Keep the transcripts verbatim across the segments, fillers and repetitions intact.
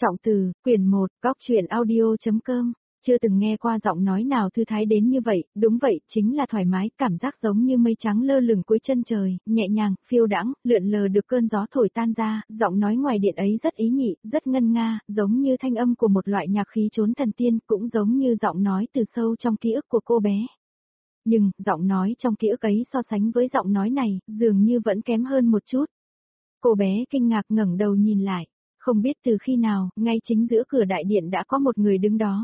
Trọng từ, quyển một, góc truyện audio.com, chưa từng nghe qua giọng nói nào thư thái đến như vậy, đúng vậy, chính là thoải mái, cảm giác giống như mây trắng lơ lửng cuối chân trời, nhẹ nhàng, phiêu đãng, lượn lờ được cơn gió thổi tan ra, giọng nói ngoài điện ấy rất ý nhị, rất ngân nga, giống như thanh âm của một loại nhạc khí trốn thần tiên, cũng giống như giọng nói từ sâu trong ký ức của cô bé. Nhưng, giọng nói trong ký ức ấy so sánh với giọng nói này, dường như vẫn kém hơn một chút. Cô bé kinh ngạc ngẩng đầu nhìn lại. Không biết từ khi nào, ngay chính giữa cửa đại điện đã có một người đứng đó.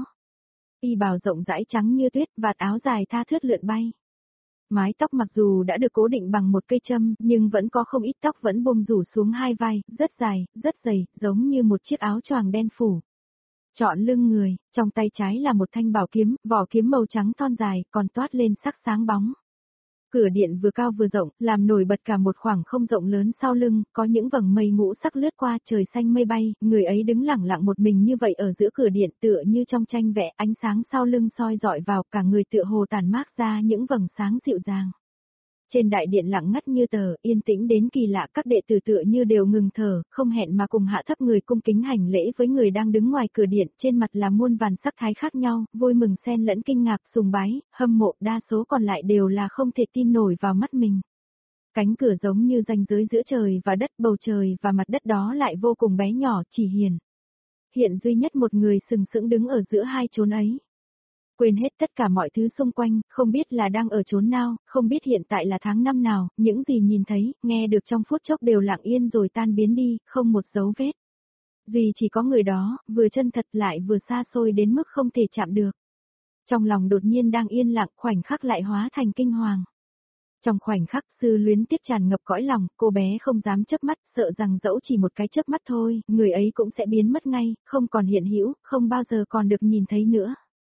Y bào rộng rãi trắng như tuyết, vạt áo dài tha thướt lượn bay. Mái tóc mặc dù đã được cố định bằng một cây châm, nhưng vẫn có không ít tóc vẫn buông rủ xuống hai vai, rất dài, rất dày, giống như một chiếc áo choàng đen phủ. Trọn lưng người, trong tay trái là một thanh bảo kiếm, vỏ kiếm màu trắng thon dài, còn toát lên sắc sáng bóng. Cửa điện vừa cao vừa rộng, làm nổi bật cả một khoảng không rộng lớn sau lưng, có những vầng mây ngũ sắc lướt qua, trời xanh mây bay, người ấy đứng lẳng lặng một mình như vậy ở giữa cửa điện, tựa như trong tranh vẽ, ánh sáng sau lưng soi dọi vào, cả người tựa hồ tản mát ra những vầng sáng dịu dàng. Trên đại điện lặng ngắt như tờ, yên tĩnh đến kỳ lạ, các đệ tử tựa như đều ngừng thở, không hẹn mà cùng hạ thấp người cung kính hành lễ với người đang đứng ngoài cửa điện, trên mặt là muôn vàn sắc thái khác nhau, vui mừng xen lẫn kinh ngạc, sùng bái, hâm mộ, đa số còn lại đều là không thể tin nổi vào mắt mình. Cánh cửa giống như ranh giới giữa trời và đất, bầu trời và mặt đất đó lại vô cùng bé nhỏ, chỉ hiền. Hiện duy nhất một người sừng sững đứng ở giữa hai chốn ấy. Quên hết tất cả mọi thứ xung quanh, không biết là đang ở chốn nào, không biết hiện tại là tháng năm nào, những gì nhìn thấy, nghe được trong phút chốc đều lặng yên rồi tan biến đi, không một dấu vết. Duy chỉ có người đó, vừa chân thật lại vừa xa xôi đến mức không thể chạm được. Trong lòng đột nhiên đang yên lặng, khoảnh khắc lại hóa thành kinh hoàng. Trong khoảnh khắc Sư Luyến Tiếc tràn ngập cõi lòng, cô bé không dám chớp mắt, sợ rằng dẫu chỉ một cái chớp mắt thôi, người ấy cũng sẽ biến mất ngay, không còn hiện hữu, không bao giờ còn được nhìn thấy nữa.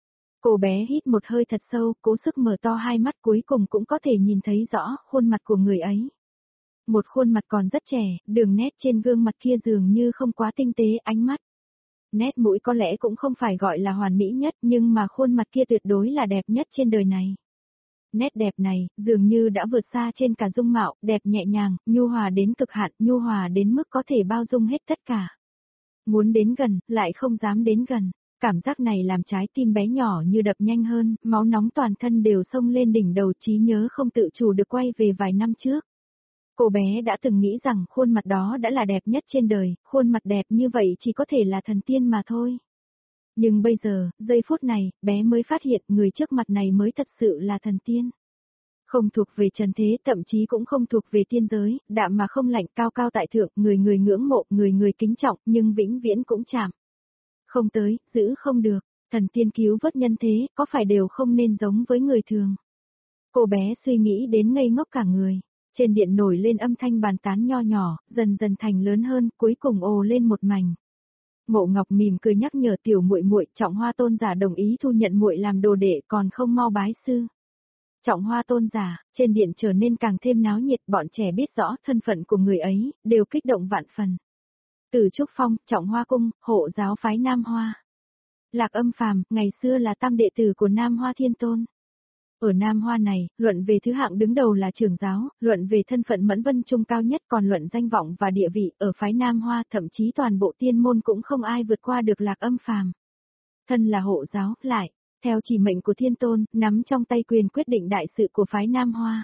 Cô bé hít một hơi thật sâu, cố sức mở to hai mắt, cuối cùng cũng có thể nhìn thấy rõ khuôn mặt của người ấy. Một khuôn mặt còn rất trẻ, đường nét trên gương mặt kia dường như không quá tinh tế, ánh mắt. Nét mũi có lẽ cũng không phải gọi là hoàn mỹ nhất, nhưng mà khuôn mặt kia tuyệt đối là đẹp nhất trên đời này. Nét đẹp này, dường như đã vượt xa trên cả dung mạo, đẹp nhẹ nhàng, nhu hòa đến cực hạn, nhu hòa đến mức có thể bao dung hết tất cả. Muốn đến gần, lại không dám đến gần. Cảm giác này làm trái tim bé nhỏ như đập nhanh hơn, máu nóng toàn thân đều xông lên đỉnh đầu, trí nhớ không tự chủ được quay về vài năm trước. Cô bé đã từng nghĩ rằng khuôn mặt đó đã là đẹp nhất trên đời, khuôn mặt đẹp như vậy chỉ có thể là thần tiên mà thôi. Nhưng bây giờ, giây phút này, bé mới phát hiện người trước mặt này mới thật sự là thần tiên. Không thuộc về trần thế, thậm chí cũng không thuộc về tiên giới, đạm mà không lạnh, cao cao tại thượng, người người ngưỡng mộ, người người kính trọng, nhưng vĩnh viễn cũng chạm không tới, giữ không được, thần tiên cứu vớt nhân thế, có phải đều không nên giống với người thường. Cô bé suy nghĩ đến ngây ngốc cả người, trên điện nổi lên âm thanh bàn tán nho nhỏ, dần dần thành lớn hơn, cuối cùng ồ lên một mảnh. Ngộ Ngọc mỉm cười nhắc nhở tiểu muội muội, Trọng Hoa tôn giả đồng ý thu nhận muội làm đồ đệ, còn không mau bái sư. Trọng Hoa tôn giả, trên điện trở nên càng thêm náo nhiệt, bọn trẻ biết rõ thân phận của người ấy, đều kích động vạn phần. Từ Trúc Phong, Trọng Hoa Cung, hộ giáo phái Nam Hoa. Lạc Âm Phàm, ngày xưa là tam đệ tử của Nam Hoa Thiên Tôn. Ở Nam Hoa này, luận về thứ hạng đứng đầu là trưởng giáo, luận về thân phận Mẫn Vân Trung cao nhất, còn luận danh vọng và địa vị, ở phái Nam Hoa thậm chí toàn bộ tiên môn cũng không ai vượt qua được Lạc Âm Phàm. Thân là hộ giáo, lại, theo chỉ mệnh của Thiên Tôn, nắm trong tay quyền quyết định đại sự của phái Nam Hoa.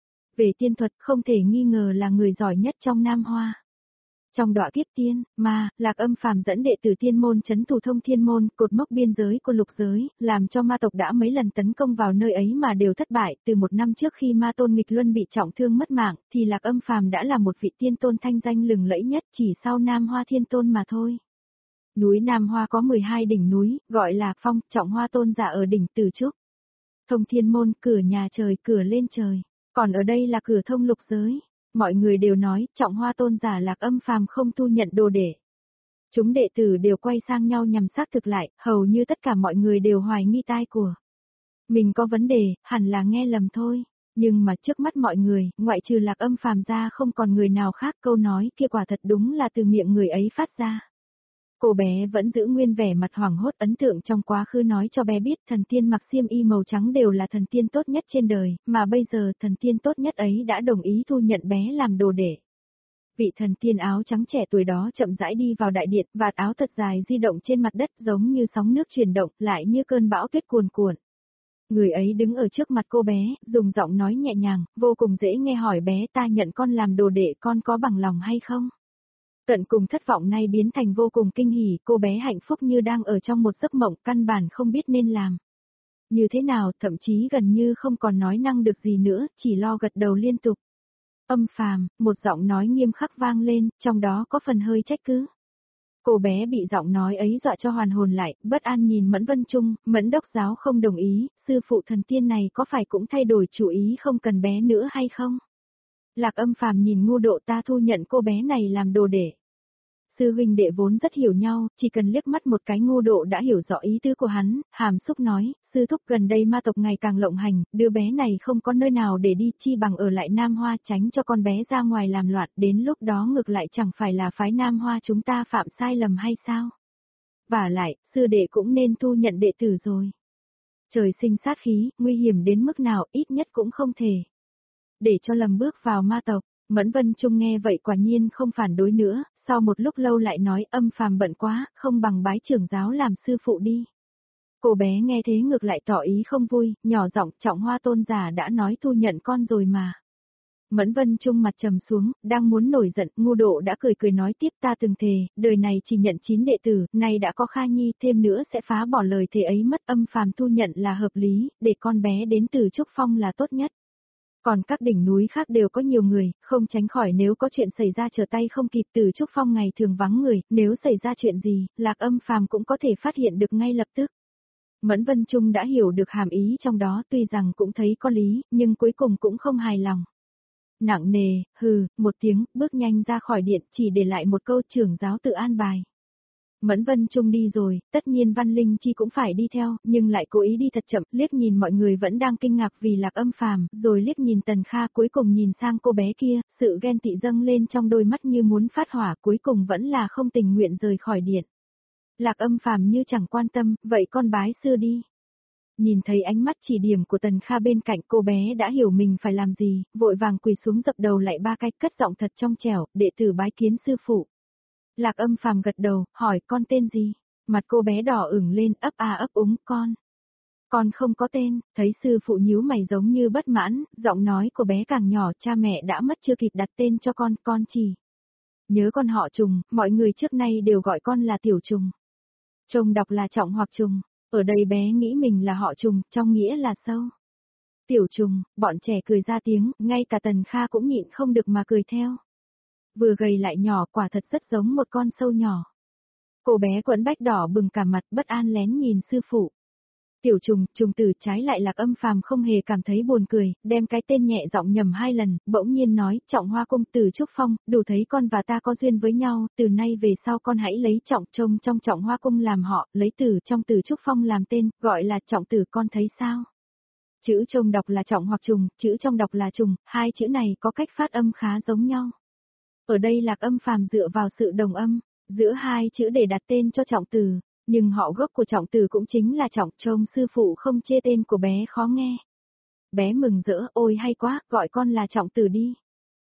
Về tiên thuật, không thể nghi ngờ là người giỏi nhất trong Nam Hoa. Trong đọa kiếp tiên, ma, Lạc Âm Phàm dẫn đệ tử tiên môn trấn thủ thông thiên môn, cột mốc biên giới của lục giới, làm cho ma tộc đã mấy lần tấn công vào nơi ấy mà đều thất bại. Từ một năm trước khi ma tôn nghịch luân bị trọng thương mất mạng, thì Lạc Âm Phàm đã là một vị tiên tôn thanh danh lừng lẫy nhất, chỉ sau Nam Hoa Thiên Tôn mà thôi. Núi Nam Hoa có mười hai đỉnh núi, gọi là Phong, Trọng Hoa tôn giả ở đỉnh Từ Trúc. Thông thiên môn, cửa nhà trời, cửa lên trời, còn ở đây là cửa thông lục giới. Mọi người đều nói, Trọng Hoa tôn giả Lạc Âm Phàm không thu nhận đồ đệ. Chúng đệ tử đều quay sang nhau nhằm xác thực lại, hầu như tất cả mọi người đều hoài nghi tai của mình có vấn đề, hẳn là nghe lầm thôi. Nhưng mà trước mắt mọi người, ngoại trừ Lạc Âm Phàm ra không còn người nào khác, câu nói kia quả thật đúng là từ miệng người ấy phát ra. Cô bé vẫn giữ nguyên vẻ mặt hoảng hốt, ấn tượng trong quá khứ nói cho bé biết thần tiên mặc xiêm y màu trắng đều là thần tiên tốt nhất trên đời, mà bây giờ thần tiên tốt nhất ấy đã đồng ý thu nhận bé làm đồ đệ. Vị thần tiên áo trắng trẻ tuổi đó chậm rãi đi vào đại điện, vạt áo thật dài di động trên mặt đất giống như sóng nước chuyển động, lại như cơn bão tuyết cuồn cuộn. Người ấy đứng ở trước mặt cô bé, dùng giọng nói nhẹ nhàng, vô cùng dễ nghe hỏi bé ta nhận con làm đồ đệ con có bằng lòng hay không? Tận cùng thất vọng nay biến thành vô cùng kinh hỉ, cô bé hạnh phúc như đang ở trong một giấc mộng căn bản không biết nên làm như thế nào, thậm chí gần như không còn nói năng được gì nữa, chỉ lo gật đầu liên tục. Âm Phàm, một giọng nói nghiêm khắc vang lên, trong đó có phần hơi trách cứ. Cô bé bị giọng nói ấy dọa cho hoàn hồn lại, bất an nhìn Mẫn Vân Trung, Mẫn đốc giáo không đồng ý, sư phụ thần tiên này có phải cũng thay đổi chủ ý không cần bé nữa hay không? Lạc Âm Phàm nhìn Ngô Độ ta thu nhận cô bé này làm đồ đệ. Sư huynh đệ vốn rất hiểu nhau, chỉ cần liếc mắt một cái Ngô Độ đã hiểu rõ ý tứ của hắn, hàm xúc nói, sư thúc gần đây ma tộc ngày càng lộng hành, đứa bé này không có nơi nào để đi chi bằng ở lại Nam Hoa tránh cho con bé ra ngoài làm loạn, đến lúc đó ngược lại chẳng phải là phái Nam Hoa chúng ta phạm sai lầm hay sao? Vả lại, sư đệ cũng nên thu nhận đệ tử rồi. Trời sinh sát khí, nguy hiểm đến mức nào ít nhất cũng không thể để cho lầm bước vào ma tộc. Mẫn Vân Trung nghe vậy quả nhiên không phản đối nữa, sau một lúc lâu lại nói Âm Phàm bận quá, không bằng bái trưởng giáo làm sư phụ đi. Cô bé nghe thế ngược lại tỏ ý không vui, nhỏ giọng Trọng Hoa tôn giả đã nói thu nhận con rồi mà. Mẫn Vân Trung mặt trầm xuống, đang muốn nổi giận, Ngô Độ đã cười cười nói tiếp ta từng thề, đời này chỉ nhận chín đệ tử, nay đã có Kha Nhi, thêm nữa sẽ phá bỏ lời thề ấy mất. Âm Phàm thu nhận là hợp lý, để con bé đến từ Trúc Phong là tốt nhất. Còn các đỉnh núi khác đều có nhiều người, không tránh khỏi nếu có chuyện xảy ra trở tay không kịp. Từ Trúc Phong ngày thường vắng người, nếu xảy ra chuyện gì, Lạc Âm Phàm cũng có thể phát hiện được ngay lập tức. Mẫn Vân Trung đã hiểu được hàm ý trong đó, tuy rằng cũng thấy có lý, nhưng cuối cùng cũng không hài lòng. Nặng nề, hừ, một tiếng, bước nhanh ra khỏi điện, chỉ để lại một câu trưởng giáo tự an bài. Mẫn Vân Trung đi rồi, tất nhiên Văn Linh Chi cũng phải đi theo, nhưng lại cố ý đi thật chậm, liếc nhìn mọi người vẫn đang kinh ngạc vì Lạc Âm Phàm, rồi liếc nhìn Tần Kha, cuối cùng nhìn sang cô bé kia, sự ghen tị dâng lên trong đôi mắt như muốn phát hỏa, cuối cùng vẫn là không tình nguyện rời khỏi điện. Lạc Âm Phàm như chẳng quan tâm, vậy con bái sư đi. Nhìn thấy ánh mắt chỉ điểm của Tần Kha bên cạnh, cô bé đã hiểu mình phải làm gì, vội vàng quỳ xuống dập đầu lại ba cái, cất giọng thật trong trẻo, đệ tử bái kiến sư phụ. Lạc Âm Phàm gật đầu, hỏi con tên gì? Mặt cô bé đỏ ửng lên, ấp a ấp úng, con. Con không có tên, thấy sư phụ nhíu mày giống như bất mãn, giọng nói của bé càng nhỏ, cha mẹ đã mất chưa kịp đặt tên cho con, con chỉ nhớ con họ Trùng, mọi người trước nay đều gọi con là Tiểu Trùng. Trông đọc là Trọng hoặc Trùng, ở đây bé nghĩ mình là họ Trùng, trong nghĩa là sâu. Tiểu Trùng, bọn trẻ cười ra tiếng, ngay cả Tần Kha cũng nhịn không được mà cười theo. Vừa gầy lại nhỏ, quả thật rất giống một con sâu nhỏ. Cô bé quẫn bách đỏ bừng cả mặt, bất an lén nhìn sư phụ. Tiểu Trùng, Trùng Tử. Trái lại Lạc Âm Phàm không hề cảm thấy buồn cười, đem cái tên nhẹ giọng nhầm hai lần, bỗng nhiên nói, Trọng Hoa công tử Trúc Phong, đủ thấy con và ta có duyên với nhau, từ nay về sau con hãy lấy Trọng Trông trong Trọng Hoa cung làm họ, lấy Tử trong Tử Trúc Phong làm tên, gọi là Trọng Tử, con thấy sao? Chữ Trông đọc là Trọng hoặc Trùng, chữ Trong đọc là Trùng, hai chữ này có cách phát âm khá giống nhau. Ở đây Lạc Âm Phàm dựa vào sự đồng âm giữa hai chữ để đặt tên cho Trọng Tử, nhưng họ gốc của Trọng Tử cũng chính là Trọng Trông, sư phụ không chê tên của bé khó nghe. Bé mừng rỡ, ôi hay quá, gọi con là Trọng Tử đi.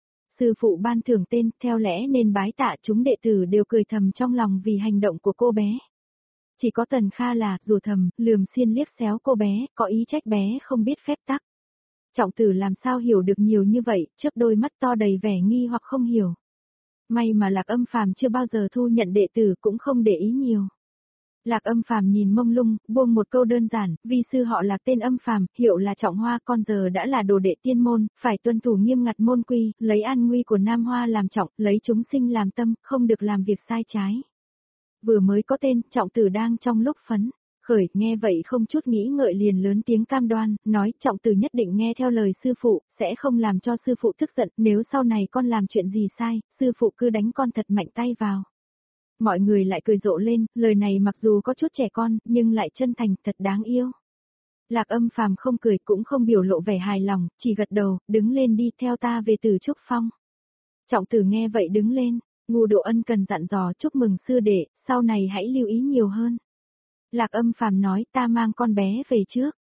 Sư phụ ban thưởng tên, theo lẽ nên bái tạ, chúng đệ tử đều cười thầm trong lòng vì hành động của cô bé. Chỉ có Tần Kha là, rủa thầm, lườm xiên liếc xéo cô bé, có ý trách bé không biết phép tắc. Trọng Tử làm sao hiểu được nhiều như vậy, chớp đôi mắt to đầy vẻ nghi hoặc không hiểu. May mà Lạc Âm Phàm chưa bao giờ thu nhận đệ tử cũng không để ý nhiều. Lạc Âm Phàm nhìn mông lung, buông một câu đơn giản, vi sư họ Lạc tên Âm Phàm, hiệu là Trọng Hoa, con giờ đã là đồ đệ tiên môn, phải tuân thủ nghiêm ngặt môn quy, lấy an nguy của Nam Hoa làm trọng, lấy chúng sinh làm tâm, không được làm việc sai trái. Vừa mới có tên, Trọng Tử đang trong lúc phấn khởi, nghe vậy không chút nghĩ ngợi liền lớn tiếng cam đoan, nói Trọng Tử nhất định nghe theo lời sư phụ, sẽ không làm cho sư phụ tức giận, nếu sau này con làm chuyện gì sai, sư phụ cứ đánh con thật mạnh tay vào. Mọi người lại cười rộ lên, lời này mặc dù có chút trẻ con, nhưng lại chân thành, thật đáng yêu. Lạc Âm Phàm không cười cũng không biểu lộ vẻ hài lòng, chỉ gật đầu, đứng lên đi theo ta về Từ Trúc Phong. Trọng Tử nghe vậy đứng lên, Ngô Độ ân cần dặn dò chúc mừng sư đệ, sau này hãy lưu ý nhiều hơn. Lạc Âm Phàm nói ta mang con bé về trước,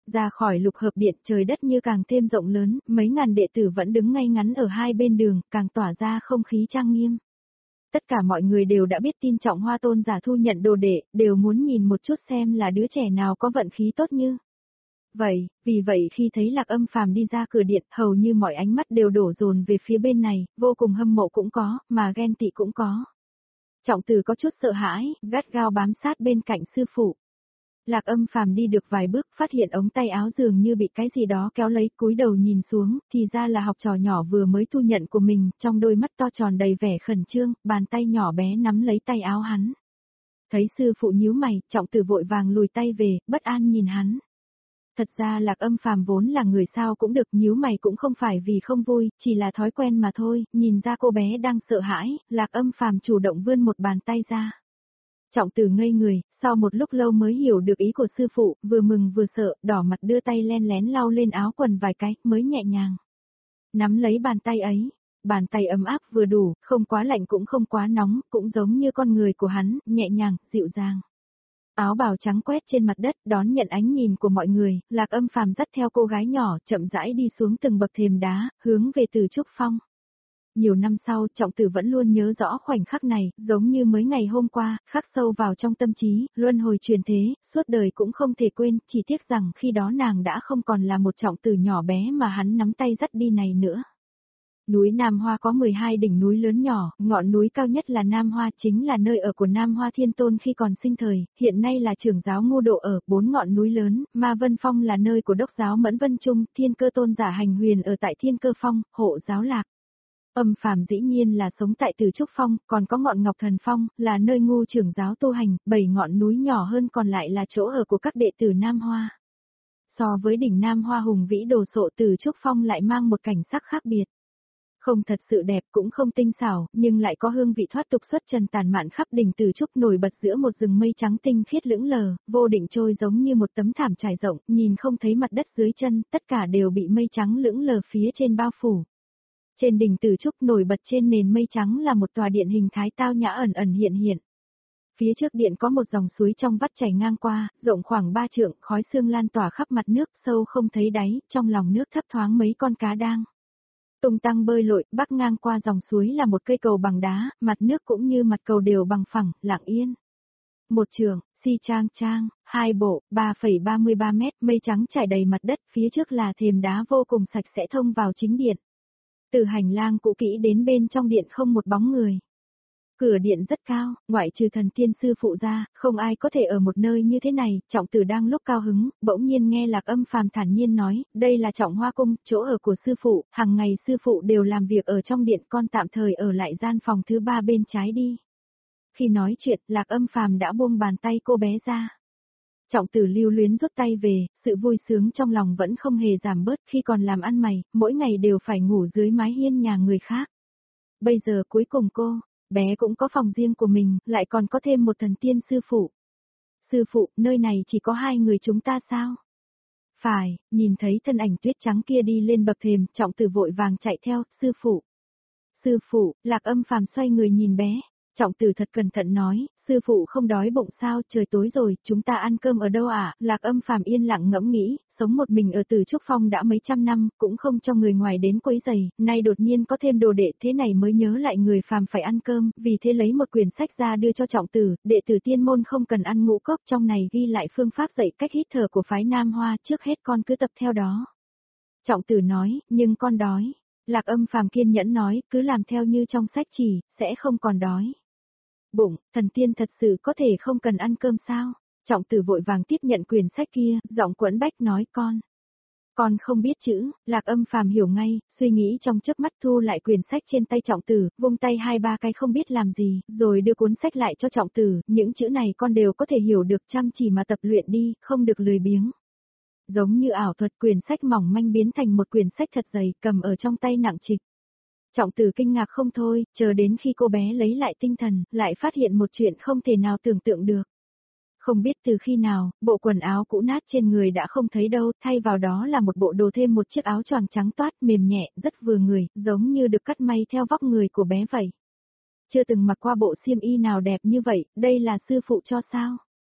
Ra khỏi lục hợp điện, trời đất như càng thêm rộng lớn, mấy ngàn đệ tử vẫn đứng ngay ngắn ở hai bên đường, càng tỏa ra không khí trang nghiêm. Tất cả mọi người đều đã biết tin Trọng Hoa tôn giả thu nhận đồ đệ, đều muốn nhìn một chút xem là đứa trẻ nào có vận khí tốt như vậy, vì vậy khi thấy Lạc Âm Phàm đi ra cửa điện, hầu như mọi ánh mắt đều đổ dồn về phía bên này, vô cùng hâm mộ cũng có, mà ghen tị cũng có. Trọng Tử có chút sợ hãi, gắt gao bám sát bên cạnh sư phụ. Lạc Âm Phàm đi được vài bước, phát hiện ống tay áo dường như bị cái gì đó kéo lấy, cúi đầu nhìn xuống, thì ra là học trò nhỏ vừa mới thu nhận của mình, trong đôi mắt to tròn đầy vẻ khẩn trương, bàn tay nhỏ bé nắm lấy tay áo hắn. Thấy sư phụ nhíu mày, Trọng Tử vội vàng lùi tay về, bất an nhìn hắn. Thật ra Lạc Âm Phàm vốn là người sao cũng được, nhíu mày cũng không phải vì không vui, chỉ là thói quen mà thôi, nhìn ra cô bé đang sợ hãi, Lạc Âm Phàm chủ động vươn một bàn tay ra. Trọng Tử ngây người, sau một lúc lâu mới hiểu được ý của sư phụ, vừa mừng vừa sợ, đỏ mặt đưa tay len lén lau lên áo quần vài cái, mới nhẹ nhàng nắm lấy bàn tay ấy. Bàn tay ấm áp vừa đủ, không quá lạnh cũng không quá nóng, cũng giống như con người của hắn, nhẹ nhàng, dịu dàng. Áo bào trắng quét trên mặt đất, đón nhận ánh nhìn của mọi người, Lạc Âm Phàm dắt theo cô gái nhỏ, chậm rãi đi xuống từng bậc thềm đá, hướng về Từ Trúc Phong. Nhiều năm sau, Trọng Tử vẫn luôn nhớ rõ khoảnh khắc này, giống như mới ngày hôm qua, khắc sâu vào trong tâm trí, luân hồi truyền thế, suốt đời cũng không thể quên, chỉ tiếc rằng khi đó nàng đã không còn là một Trọng Tử nhỏ bé mà hắn nắm tay dắt đi này nữa. Núi Nam Hoa có mười hai đỉnh núi lớn nhỏ, ngọn núi cao nhất là Nam Hoa, chính là nơi ở của Nam Hoa Thiên Tôn khi còn sinh thời, hiện nay là trưởng giáo Ngô Độ ở. Bốn ngọn núi lớn, Ma Vân Phong là nơi của đốc giáo Mẫn Vân Trung, Thiên Cơ Tôn giả hành huyền ở tại Thiên Cơ Phong, hộ giáo Lạc Âm Phàm dĩ nhiên là sống tại Từ Trúc Phong, còn có ngọn Ngọc Thần Phong, là nơi Ngô trưởng giáo tu hành, bảy ngọn núi nhỏ hơn còn lại là chỗ ở của các đệ tử Nam Hoa. So với đỉnh Nam Hoa hùng vĩ đồ sộ, Từ Trúc Phong lại mang một cảnh sắc khác biệt. Không thật sự đẹp cũng không tinh xảo, nhưng lại có hương vị thoát tục xuất trần tàn mạn khắp đỉnh Từ Trúc, nổi bật giữa một rừng mây trắng tinh khiết lững lờ, vô định trôi giống như một tấm thảm trải rộng, nhìn không thấy mặt đất dưới chân, tất cả đều bị mây trắng lững lờ phía trên bao phủ. Trên đỉnh Từ Trúc nổi bật trên nền mây trắng là một tòa điện hình thái tao nhã ẩn ẩn hiện hiện. Phía trước điện có một dòng suối trong vắt chảy ngang qua, rộng khoảng ba trượng, khói sương lan tỏa khắp mặt nước, sâu không thấy đáy, trong lòng nước thấp thoáng mấy con cá đang tung tăng bơi lội. Bắc ngang qua dòng suối là một cây cầu bằng đá, mặt nước cũng như mặt cầu đều bằng phẳng, lặng yên. Một trường, si trang trang, hai bộ, ba phẩy ba mươi ba mét, mây trắng trải đầy mặt đất, phía trước là thềm đá vô cùng sạch sẽ thông vào chính điện. Từ hành lang cũ kỹ đến bên trong điện không một bóng người. Cửa điện rất cao, ngoại trừ thần tiên sư phụ ra, không ai có thể ở một nơi như thế này. Trọng Tử đang lúc cao hứng, bỗng nhiên nghe Lạc Âm Phàm thản nhiên nói, đây là Trọng Hoa Cung, chỗ ở của sư phụ, hàng ngày sư phụ đều làm việc ở trong điện, con tạm thời ở lại gian phòng thứ ba bên trái đi. Khi nói chuyện, Lạc Âm Phàm đã buông bàn tay cô bé ra. Trọng Tử lưu luyến rút tay về, sự vui sướng trong lòng vẫn không hề giảm bớt. Khi còn làm ăn mày, mỗi ngày đều phải ngủ dưới mái hiên nhà người khác. Bây giờ cuối cùng cô bé cũng có phòng riêng của mình, lại còn có thêm một thần tiên sư phụ. Sư phụ, nơi này chỉ có hai người chúng ta sao? Phải, nhìn thấy thân ảnh tuyết trắng kia đi lên bậc thềm, Trọng Tử vội vàng chạy theo, sư phụ. Sư phụ, Lạc Âm Phàm xoay người nhìn bé. Trọng Tử thật cẩn thận nói, sư phụ không đói bụng sao, trời tối rồi, chúng ta ăn cơm ở đâu ạ? À? Lạc Âm Phàm yên lặng ngẫm nghĩ, sống một mình ở Từ Trúc Phong đã mấy trăm năm, cũng không cho người ngoài đến quấy rầy, nay đột nhiên có thêm đồ đệ thế này mới nhớ lại người phàm phải ăn cơm, vì thế lấy một quyển sách ra đưa cho Trọng Tử, đệ tử tiên môn không cần ăn ngũ cốc, trong này ghi lại phương pháp dạy cách hít thở của phái Nam Hoa, trước hết con cứ tập theo đó. Trọng Tử nói, nhưng con đói. Lạc Âm Phàm kiên nhẫn nói, cứ làm theo như trong sách chỉ, sẽ không còn đói bụng. Thần tiên thật sự có thể không cần ăn cơm sao? Trọng Tử vội vàng tiếp nhận quyển sách kia, giọng quẫn bách nói con. Con không biết chữ. Lạc Âm Phàm hiểu ngay, suy nghĩ trong chớp mắt thu lại quyển sách trên tay Trọng Tử, vung tay hai ba cái không biết làm gì, rồi đưa cuốn sách lại cho Trọng Tử, những chữ này con đều có thể hiểu được, chăm chỉ mà tập luyện đi, không được lười biếng. Giống như ảo thuật, quyển sách mỏng manh biến thành một quyển sách thật dày, cầm ở trong tay nặng trịch. Trọng Tử kinh ngạc không thôi, chờ đến khi cô bé lấy lại tinh thần, lại phát hiện một chuyện không thể nào tưởng tượng được. Không biết từ khi nào, bộ quần áo cũ nát trên người đã không thấy đâu, thay vào đó là một bộ đồ thêm một chiếc áo choàng trắng toát, mềm nhẹ, rất vừa người, giống như được cắt may theo vóc người của bé vậy. Chưa từng mặc qua bộ xiêm y nào đẹp như vậy, đây là sư phụ cho sao?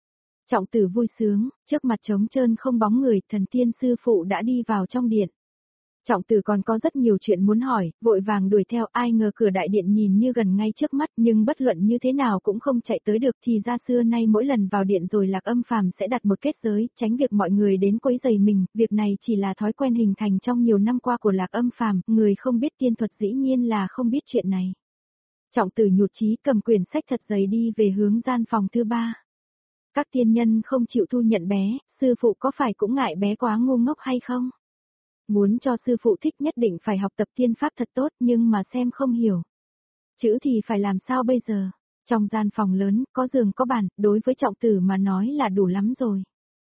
Trọng tử vui sướng, trước mặt trống trơn không bóng người, thần tiên sư phụ đã đi vào trong điện. Trọng tử còn có rất nhiều chuyện muốn hỏi, vội vàng đuổi theo, ai ngờ cửa đại điện nhìn như gần ngay trước mắt nhưng bất luận như thế nào cũng không chạy tới được, thì ra xưa nay mỗi lần vào điện rồi Lạc Âm Phàm sẽ đặt một kết giới, tránh việc mọi người đến quấy rầy mình, việc này chỉ là thói quen hình thành trong nhiều năm qua của Lạc Âm Phàm, người không biết tiên thuật dĩ nhiên là không biết chuyện này. Trọng tử nhụt chí cầm quyển sách thật dày đi về hướng gian phòng thứ ba. Các tiên nhân không chịu thu nhận bé, sư phụ có phải cũng ngại bé quá ngu ngốc hay không? Muốn cho sư phụ thích nhất định phải học tập tiên pháp thật tốt nhưng mà xem không hiểu. Chữ thì phải làm sao bây giờ? Trong gian phòng lớn, có giường có bàn, đối với trọng tử mà nói là đủ lắm rồi.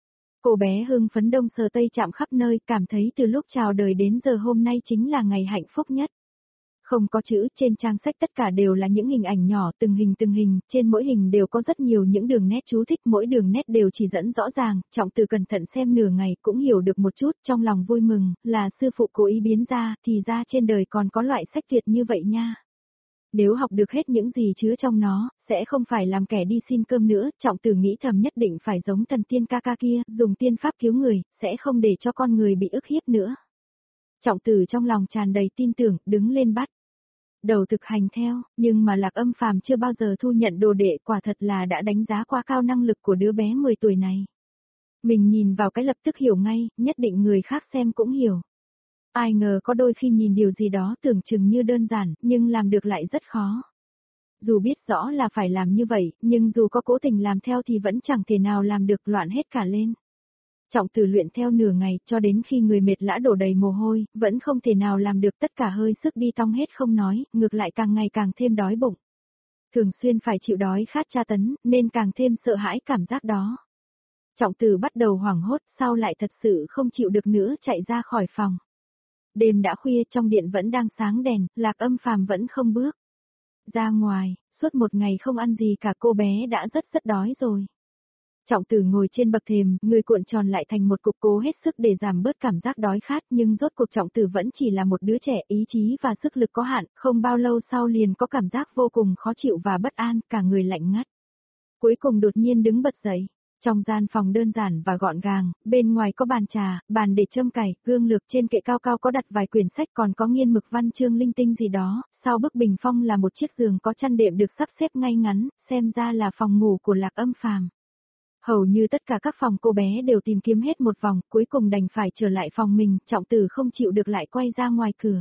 Cô bé hưng phấn đông sờ tây chạm khắp nơi, cảm thấy từ lúc chào đời đến giờ hôm nay chính là ngày hạnh phúc nhất. Không có chữ, trên trang sách tất cả đều là những hình ảnh nhỏ, từng hình từng hình, trên mỗi hình đều có rất nhiều những đường nét chú thích, mỗi đường nét đều chỉ dẫn rõ ràng, trọng tử cẩn thận xem nửa ngày cũng hiểu được một chút, trong lòng vui mừng, là sư phụ cố ý biến ra, thì ra trên đời còn có loại sách tuyệt như vậy nha. Nếu học được hết những gì chứa trong nó, sẽ không phải làm kẻ đi xin cơm nữa, trọng tử nghĩ thầm nhất định phải giống thần tiên ca ca kia, dùng tiên pháp cứu người, sẽ không để cho con người bị ức hiếp nữa. Trọng tử trong lòng tràn đầy tin tưởng, đứng lên bắt đầu thực hành theo, nhưng mà Lạc Âm Phàm chưa bao giờ thu nhận đồ đệ, quả thật là đã đánh giá quá cao năng lực của đứa bé mười tuổi này. Mình nhìn vào cái lập tức hiểu ngay, nhất định người khác xem cũng hiểu. Ai ngờ có đôi khi nhìn điều gì đó tưởng chừng như đơn giản, nhưng làm được lại rất khó. Dù biết rõ là phải làm như vậy, nhưng dù có cố tình làm theo thì vẫn chẳng thể nào làm được, loạn hết cả lên. Trọng tử luyện theo nửa ngày, cho đến khi người mệt lã đổ đầy mồ hôi, vẫn không thể nào làm được, tất cả hơi sức đi tong hết không nói, ngược lại càng ngày càng thêm đói bụng. Thường xuyên phải chịu đói khát tra tấn, nên càng thêm sợ hãi cảm giác đó. Trọng tử bắt đầu hoảng hốt, sau lại thật sự không chịu được nữa chạy ra khỏi phòng. Đêm đã khuya, trong điện vẫn đang sáng đèn, Lạc Âm Phàm vẫn không bước ra ngoài, suốt một ngày không ăn gì cả, cô bé đã rất rất đói rồi. Trọng tử ngồi trên bậc thềm, người cuộn tròn lại thành một cục, cố hết sức để giảm bớt cảm giác đói khát, nhưng rốt cuộc trọng tử vẫn chỉ là một đứa trẻ, ý chí và sức lực có hạn, không bao lâu sau liền có cảm giác vô cùng khó chịu và bất an, cả người lạnh ngắt. Cuối cùng đột nhiên đứng bật dậy. Trong gian phòng đơn giản và gọn gàng, bên ngoài có bàn trà, bàn để châm cày, gương lược, trên kệ cao cao có đặt vài quyển sách, còn có nghiên mực văn chương linh tinh gì đó, sau bức bình phong là một chiếc giường có chăn đệm được sắp xếp ngay ngắn, xem ra là phòng ngủ của Lạc Âm Phàm. Hầu như tất cả các phòng cô bé đều tìm kiếm hết một vòng, cuối cùng đành phải trở lại phòng mình, trọng tử không chịu được lại quay ra ngoài cửa.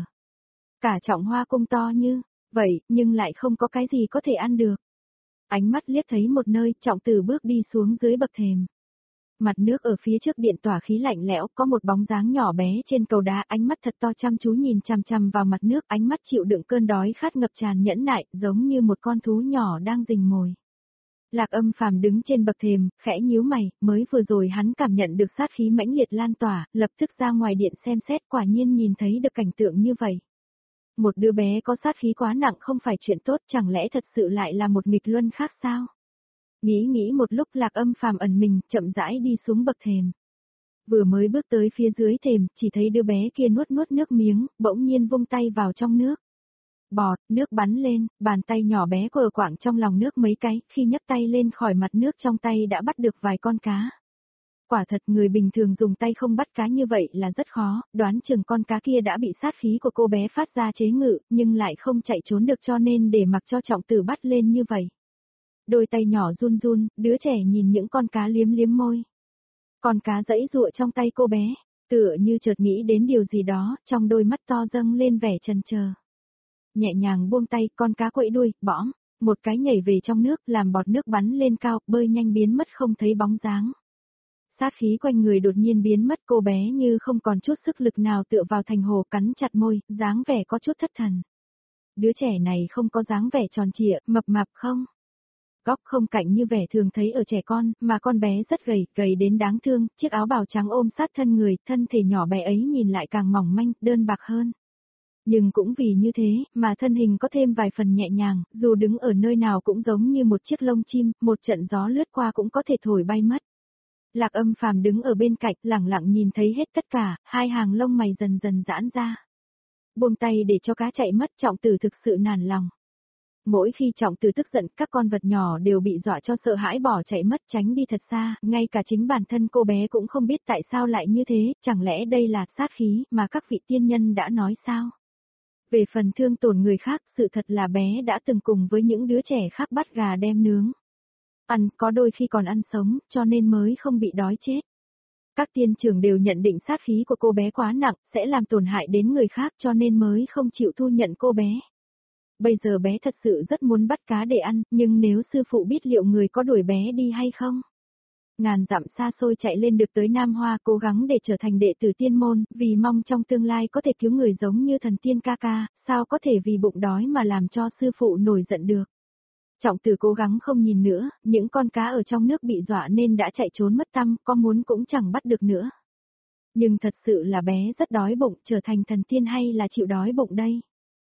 Cả trọng hoa cung to như vậy, nhưng lại không có cái gì có thể ăn được. Ánh mắt liếc thấy một nơi, trọng tử bước đi xuống dưới bậc thềm. Mặt nước ở phía trước điện tỏa khí lạnh lẽo, có một bóng dáng nhỏ bé trên cầu đá, ánh mắt thật to chăm chú nhìn chằm chằm vào mặt nước, ánh mắt chịu đựng cơn đói khát ngập tràn nhẫn nại, giống như một con thú nhỏ đang rình mồi. Lạc Âm Phàm đứng trên bậc thềm, khẽ nhíu mày, mới vừa rồi hắn cảm nhận được sát khí mãnh liệt lan tỏa, lập tức ra ngoài điện xem xét, quả nhiên nhìn thấy được cảnh tượng như vậy. Một đứa bé có sát khí quá nặng không phải chuyện tốt, chẳng lẽ thật sự lại là một nghịch luân khác sao? Nghĩ nghĩ một lúc, Lạc Âm Phàm ẩn mình, chậm rãi đi xuống bậc thềm. Vừa mới bước tới phía dưới thềm, chỉ thấy đứa bé kia nuốt nuốt nước miếng, bỗng nhiên vung tay vào trong nước. Bọt, nước bắn lên, bàn tay nhỏ bé quờ quạng trong lòng nước mấy cái, khi nhấc tay lên khỏi mặt nước trong tay đã bắt được vài con cá. Quả thật người bình thường dùng tay không bắt cá như vậy là rất khó, đoán chừng con cá kia đã bị sát khí của cô bé phát ra chế ngự, nhưng lại không chạy trốn được cho nên để mặc cho trọng tử bắt lên như vậy. Đôi tay nhỏ run run, đứa trẻ nhìn những con cá liếm liếm môi. Con cá giãy giụa trong tay cô bé, tựa như chợt nghĩ đến điều gì đó, trong đôi mắt to dâng lên vẻ chần chờ. Nhẹ nhàng buông tay, con cá quậy đuôi, bõm, một cái nhảy về trong nước, làm bọt nước bắn lên cao, bơi nhanh biến mất không thấy bóng dáng. Sát khí quanh người đột nhiên biến mất, cô bé như không còn chút sức lực nào tựa vào thành hồ, cắn chặt môi, dáng vẻ có chút thất thần. Đứa trẻ này không có dáng vẻ tròn trịa, mập mạp không? Góc không cạnh như vẻ thường thấy ở trẻ con, mà con bé rất gầy, gầy đến đáng thương, chiếc áo bào trắng ôm sát thân người, thân thể nhỏ bé ấy nhìn lại càng mỏng manh, đơn bạc hơn. Nhưng cũng vì như thế, mà thân hình có thêm vài phần nhẹ nhàng, dù đứng ở nơi nào cũng giống như một chiếc lông chim, một trận gió lướt qua cũng có thể thổi bay mất. Lạc Âm Phàm đứng ở bên cạnh, lẳng lặng nhìn thấy hết tất cả, hai hàng lông mày dần dần giãn ra. Buông tay để cho cá chạy mất, trọng tử thực sự nản lòng. Mỗi khi Trọng Tử tức giận, các con vật nhỏ đều bị dọa cho sợ hãi bỏ chạy mất tránh đi thật xa, ngay cả chính bản thân cô bé cũng không biết tại sao lại như thế, chẳng lẽ đây là sát khí mà các vị tiên nhân đã nói sao? Về phần thương tổn người khác, sự thật là bé đã từng cùng với những đứa trẻ khác bắt gà đem nướng. Ăn, có đôi khi còn ăn sống, cho nên mới không bị đói chết. Các tiên trưởng đều nhận định sát khí của cô bé quá nặng, sẽ làm tổn hại đến người khác cho nên mới không chịu thu nhận cô bé. Bây giờ bé thật sự rất muốn bắt cá để ăn, nhưng nếu sư phụ biết liệu người có đuổi bé đi hay không? Ngàn dặm xa xôi chạy lên được tới Nam Hoa cố gắng để trở thành đệ tử tiên môn, vì mong trong tương lai có thể cứu người giống như thần tiên ca ca, sao có thể vì bụng đói mà làm cho sư phụ nổi giận được. Trọng Tử cố gắng không nhìn nữa, những con cá ở trong nước bị dọa nên đã chạy trốn mất tăm, có muốn cũng chẳng bắt được nữa. Nhưng thật sự là bé rất đói bụng, trở thành thần tiên hay là chịu đói bụng đây?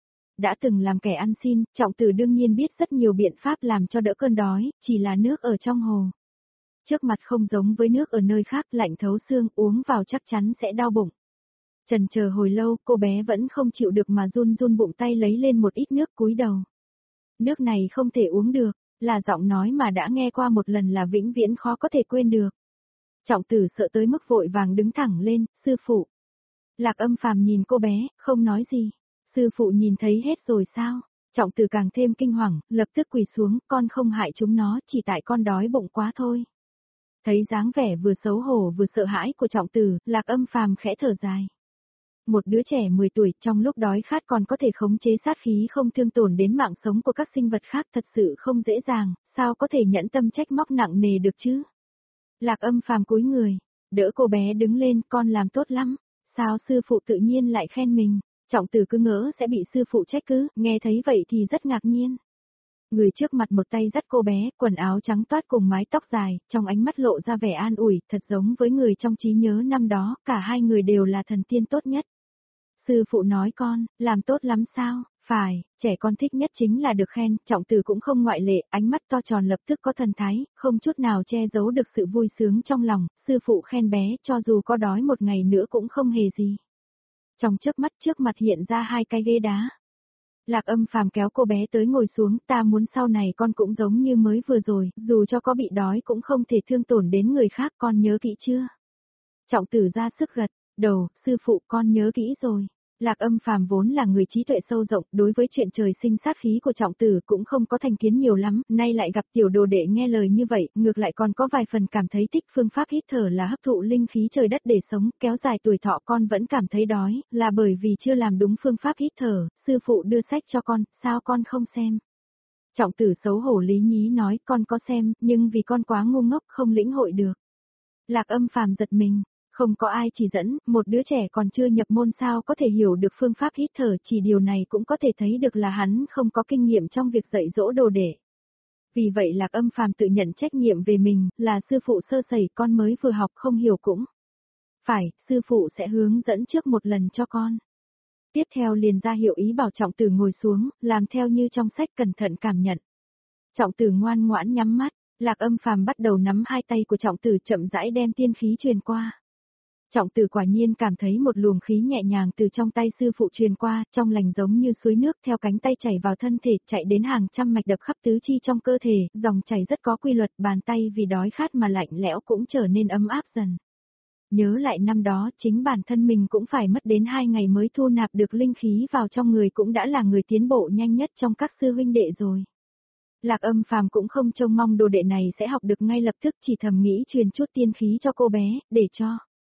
Đã từng làm kẻ ăn xin, Trọng Tử đương nhiên biết rất nhiều biện pháp làm cho đỡ cơn đói, chỉ là nước ở trong hồ. Trước mặt không giống với nước ở nơi khác, lạnh thấu xương, uống vào chắc chắn sẽ đau bụng. Trần chờ hồi lâu, cô bé vẫn không chịu được mà run run bụng tay lấy lên một ít nước cúi đầu. Nước này không thể uống được, là giọng nói mà đã nghe qua một lần là vĩnh viễn khó có thể quên được. Trọng Tử sợ tới mức vội vàng đứng thẳng lên, sư phụ. Lạc Âm Phàm nhìn cô bé, không nói gì. Sư phụ nhìn thấy hết rồi sao? Trọng Tử càng thêm kinh hoàng, lập tức quỳ xuống, con không hại chúng nó, chỉ tại con đói bụng quá thôi. Thấy dáng vẻ vừa xấu hổ vừa sợ hãi của Trọng Tử, Lạc Âm Phàm khẽ thở dài. Một đứa trẻ mười tuổi trong lúc đói khát còn có thể khống chế sát khí không thương tổn đến mạng sống của các sinh vật khác thật sự không dễ dàng, sao có thể nhẫn tâm trách móc nặng nề được chứ? Lạc Âm Phàm cúi người, đỡ cô bé đứng lên, con làm tốt lắm. Sao sư phụ tự nhiên lại khen mình? Trọng Tử cứ ngỡ sẽ bị sư phụ trách cứ, nghe thấy vậy thì rất ngạc nhiên. Người trước mặt một tay dắt cô bé, quần áo trắng toát cùng mái tóc dài, trong ánh mắt lộ ra vẻ an ủi, thật giống với người trong trí nhớ năm đó, cả hai người đều là thần tiên tốt nhất. Sư phụ nói con, làm tốt lắm sao? Phải, trẻ con thích nhất chính là được khen, Trọng Tử cũng không ngoại lệ, ánh mắt to tròn lập tức có thần thái, không chút nào che giấu được sự vui sướng trong lòng, sư phụ khen bé, cho dù có đói một ngày nữa cũng không hề gì. Trong chớp mắt trước mặt hiện ra hai cái ghế đá. Lạc Âm Phàm kéo cô bé tới ngồi xuống, ta muốn sau này con cũng giống như mới vừa rồi, dù cho có bị đói cũng không thể thương tổn đến người khác, con nhớ kỹ chưa? Trọng Tử ra sức gật đầu, sư phụ con nhớ kỹ rồi. Lạc Âm Phàm vốn là người trí tuệ sâu rộng, đối với chuyện trời sinh sát khí của Trọng Tử cũng không có thành kiến nhiều lắm, nay lại gặp tiểu đồ đệ nghe lời như vậy, ngược lại còn có vài phần cảm thấy thích. Phương pháp hít thở là hấp thụ linh khí trời đất để sống, kéo dài tuổi thọ. Con vẫn cảm thấy đói, là bởi vì chưa làm đúng phương pháp hít thở, sư phụ đưa sách cho con, sao con không xem? Trọng Tử xấu hổ lý nhí nói, con có xem, nhưng vì con quá ngu ngốc không lĩnh hội được. Lạc Âm Phàm giật mình. Không có ai chỉ dẫn, một đứa trẻ còn chưa nhập môn sao có thể hiểu được phương pháp hít thở, chỉ điều này cũng có thể thấy được là hắn không có kinh nghiệm trong việc dạy dỗ đồ đệ. Vì vậy Lạc Âm Phàm tự nhận trách nhiệm về mình, là sư phụ sơ sẩy, con mới vừa học không hiểu cũng. Phải, sư phụ sẽ hướng dẫn trước một lần cho con. Tiếp theo liền ra hiệu ý bảo Trọng Tử ngồi xuống, làm theo như trong sách cẩn thận cảm nhận. Trọng Tử ngoan ngoãn nhắm mắt, Lạc Âm Phàm bắt đầu nắm hai tay của Trọng Tử chậm rãi đem tiên khí truyền qua. Trọng Tử quả nhiên cảm thấy một luồng khí nhẹ nhàng từ trong tay sư phụ truyền qua, trong lành giống như suối nước theo cánh tay chảy vào thân thể, chạy đến hàng trăm mạch đập khắp tứ chi trong cơ thể, dòng chảy rất có quy luật, bàn tay vì đói khát mà lạnh lẽo cũng trở nên ấm áp dần. Nhớ lại năm đó, chính bản thân mình cũng phải mất đến hai ngày mới thu nạp được linh khí vào trong người, cũng đã là người tiến bộ nhanh nhất trong các sư huynh đệ rồi. Lạc Âm Phàm cũng không trông mong đồ đệ này sẽ học được ngay lập tức, chỉ thầm nghĩ truyền chút tiên khí cho cô bé, để cho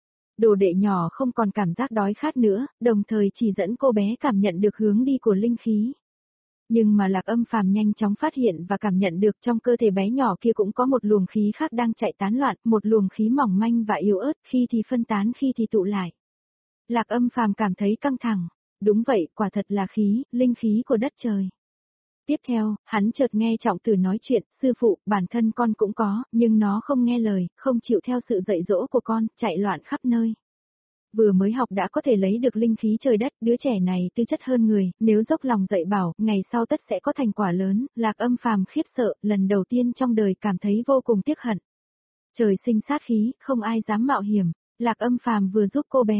đồ đệ nhỏ không còn cảm giác đói khát nữa, đồng thời chỉ dẫn cô bé cảm nhận được hướng đi của linh khí. Nhưng mà Lạc Âm Phàm nhanh chóng phát hiện và cảm nhận được trong cơ thể bé nhỏ kia cũng có một luồng khí khác đang chạy tán loạn, một luồng khí mỏng manh và yếu ớt, khi thì phân tán khi thì tụ lại. Lạc Âm Phàm cảm thấy căng thẳng. Đúng vậy, quả thật là khí, linh khí của đất trời. Tiếp theo, hắn chợt nghe Trọng Tử nói chuyện, sư phụ, bản thân con cũng có, nhưng nó không nghe lời, không chịu theo sự dạy dỗ của con, chạy loạn khắp nơi. Vừa mới học đã có thể lấy được linh khí trời đất, đứa trẻ này tư chất hơn người, nếu dốc lòng dạy bảo, ngày sau tất sẽ có thành quả lớn. Lạc Âm Phàm khiếp sợ, lần đầu tiên trong đời cảm thấy vô cùng tiếc hận. Trời sinh sát khí, không ai dám mạo hiểm. Lạc Âm Phàm vừa giúp cô bé,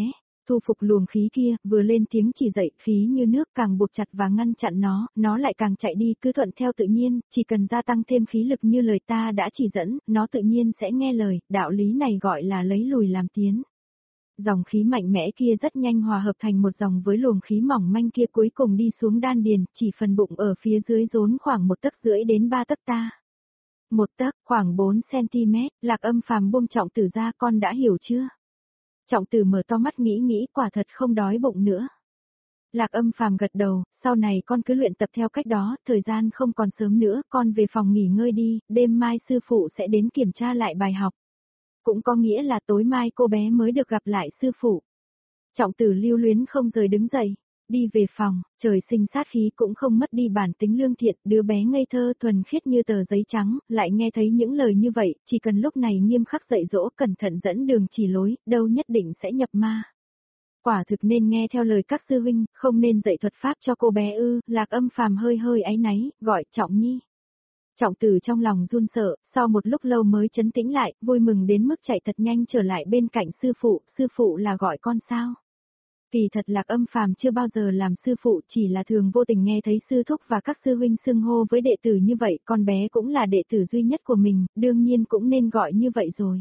thu phục luồng khí kia, vừa lên tiếng chỉ dạy, khí như nước càng buộc chặt và ngăn chặn nó, nó lại càng chạy đi, cứ thuận theo tự nhiên, chỉ cần gia tăng thêm khí lực như lời ta đã chỉ dẫn, nó tự nhiên sẽ nghe lời, đạo lý này gọi là lấy lùi làm tiến. Dòng khí mạnh mẽ kia rất nhanh hòa hợp thành một dòng với luồng khí mỏng manh kia cuối cùng đi xuống đan điền, chỉ phần bụng ở phía dưới rốn khoảng một tấc rưỡi đến ba tấc ta. Một tấc, khoảng bốn xăng-ti-mét, Lạc Âm Phàm buông Trọng Tử ra, con đã hiểu chưa? Trọng Tử mở to mắt nghĩ nghĩ, quả thật không đói bụng nữa. Lạc Âm Phàm gật đầu, sau này con cứ luyện tập theo cách đó, thời gian không còn sớm nữa, con về phòng nghỉ ngơi đi, đêm mai sư phụ sẽ đến kiểm tra lại bài học. Cũng có nghĩa là tối mai cô bé mới được gặp lại sư phụ. Trọng Tử lưu luyến không rời đứng dậy, đi về phòng, trời sinh sát khí cũng không mất đi bản tính lương thiện, đứa bé ngây thơ thuần khiết như tờ giấy trắng, lại nghe thấy những lời như vậy, chỉ cần lúc này nghiêm khắc dạy dỗ, cẩn thận dẫn đường chỉ lối, đâu nhất định sẽ nhập ma. Quả thực nên nghe theo lời các sư huynh, không nên dạy thuật pháp cho cô bé ư, Lạc Âm Phàm hơi hơi áy náy, gọi Trọng Nhi. Trọng Tử trong lòng run sợ, sau một lúc lâu mới trấn tĩnh lại, vui mừng đến mức chạy thật nhanh trở lại bên cạnh sư phụ, sư phụ là gọi con sao? Kỳ thật Lạc Âm Phàm chưa bao giờ làm sư phụ, chỉ là thường vô tình nghe thấy sư thúc và các sư huynh xưng hô với đệ tử như vậy, con bé cũng là đệ tử duy nhất của mình, đương nhiên cũng nên gọi như vậy rồi.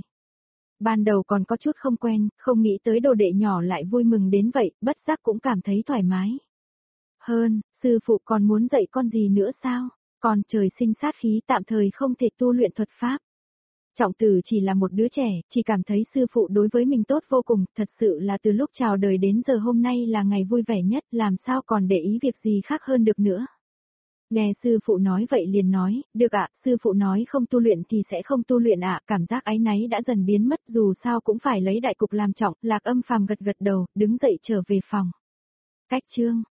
Ban đầu còn có chút không quen, không nghĩ tới đồ đệ nhỏ lại vui mừng đến vậy, bất giác cũng cảm thấy thoải mái. Hơn, sư phụ còn muốn dạy con gì nữa sao? Còn trời sinh sát khí tạm thời không thể tu luyện thuật pháp. Trọng Tử chỉ là một đứa trẻ, chỉ cảm thấy sư phụ đối với mình tốt vô cùng, thật sự là từ lúc chào đời đến giờ hôm nay là ngày vui vẻ nhất, làm sao còn để ý việc gì khác hơn được nữa. Nghe sư phụ nói vậy liền nói, được ạ, sư phụ nói không tu luyện thì sẽ không tu luyện ạ, cảm giác áy náy đã dần biến mất, dù sao cũng phải lấy đại cục làm trọng, Lạc Âm Phàm gật gật đầu, đứng dậy trở về phòng. Cách chương